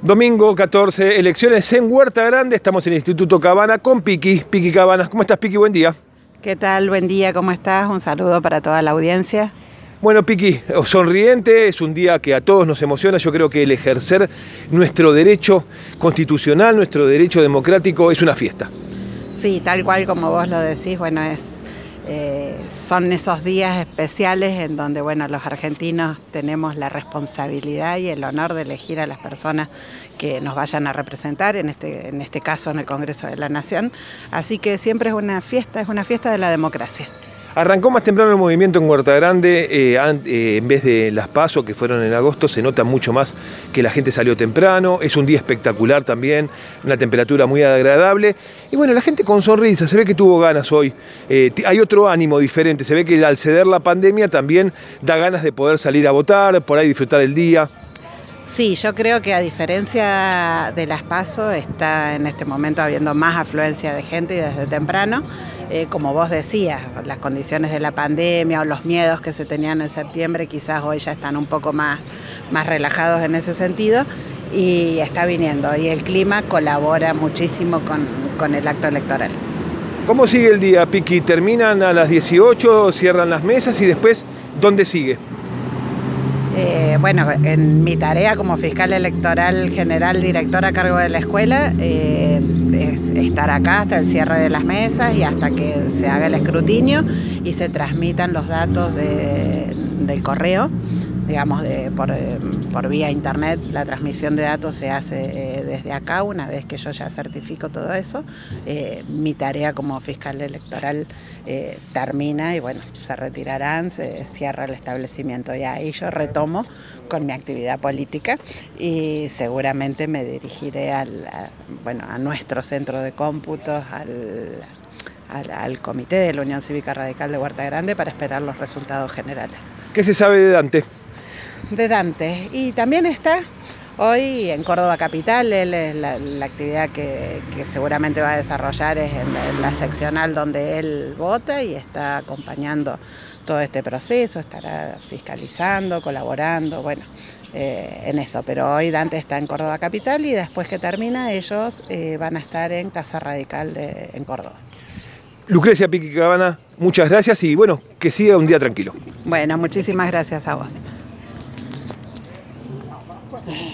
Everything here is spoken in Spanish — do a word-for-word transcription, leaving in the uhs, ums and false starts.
Domingo catorce, elecciones en Huerta Grande. Estamos en el Instituto Cabana con Piqui. Piqui Cabanas. ¿Cómo estás, Piqui? Buen día. ¿Qué tal? Buen día, ¿cómo estás? Un saludo para toda la audiencia. Bueno, Piqui, sonriente, es un día que a todos nos emociona. Yo creo que el ejercer nuestro derecho constitucional, nuestro derecho democrático, es una fiesta. Sí, tal cual como vos lo decís, bueno, es, eh, son esos días especiales en donde, bueno, los argentinos tenemos la responsabilidad y el honor de elegir a las personas que nos vayan a representar, en este, en este caso en el Congreso de la Nación. Así que siempre es una fiesta, es una fiesta de la democracia. Arrancó más temprano el movimiento en Huerta Grande, eh, eh, en vez de las PASO que fueron en agosto, se nota mucho más que la gente salió temprano, es un día espectacular también, una temperatura muy agradable, y bueno, la gente con sonrisa, se ve que tuvo ganas hoy, eh, hay otro ánimo diferente, se ve que al ceder la pandemia también da ganas de poder salir a votar, por ahí disfrutar el día. Sí, yo creo que a diferencia de las PASO está en este momento habiendo más afluencia de gente y desde temprano. Eh, como vos decías, las condiciones de la pandemia o los miedos que se tenían en septiembre quizás hoy ya están un poco más, más relajados en ese sentido y está viniendo. Y el clima colabora muchísimo con, con el acto electoral. ¿Cómo sigue el día, Piqui? ¿Terminan a las dieciocho, cierran las mesas y después dónde sigue? Eh, bueno, en mi tarea como fiscal electoral general, directora a cargo de la escuela, eh, es estar acá hasta el cierre de las mesas y hasta que se haga el escrutinio y se transmitan los datos de, del correo, digamos, de, por, eh, por vía internet. La transmisión de datos se hace eh, desde acá, una vez que yo ya certifico todo eso. Eh, mi tarea como fiscal electoral eh, termina y bueno, se retirarán, se cierra el establecimiento y ahí yo retomo con mi actividad política y seguramente me dirigiré al, a, bueno, a nuestro centro de cómputos, al, al, al comité de la Unión Cívica Radical de Huerta Grande para esperar los resultados generales. ¿Qué se sabe de Dante? De Dante. Y también está hoy en Córdoba Capital. Él es la, la actividad que, que seguramente va a desarrollar es en, en la seccional donde él vota y está acompañando todo este proceso, estará fiscalizando, colaborando, bueno, eh, en eso. Pero hoy Dante está en Córdoba Capital y después que termina ellos eh, van a estar en Casa Radical de, en Córdoba. Lucrecia Piqui Cabana, muchas gracias y bueno, que siga un día tranquilo. Bueno, muchísimas gracias a vos.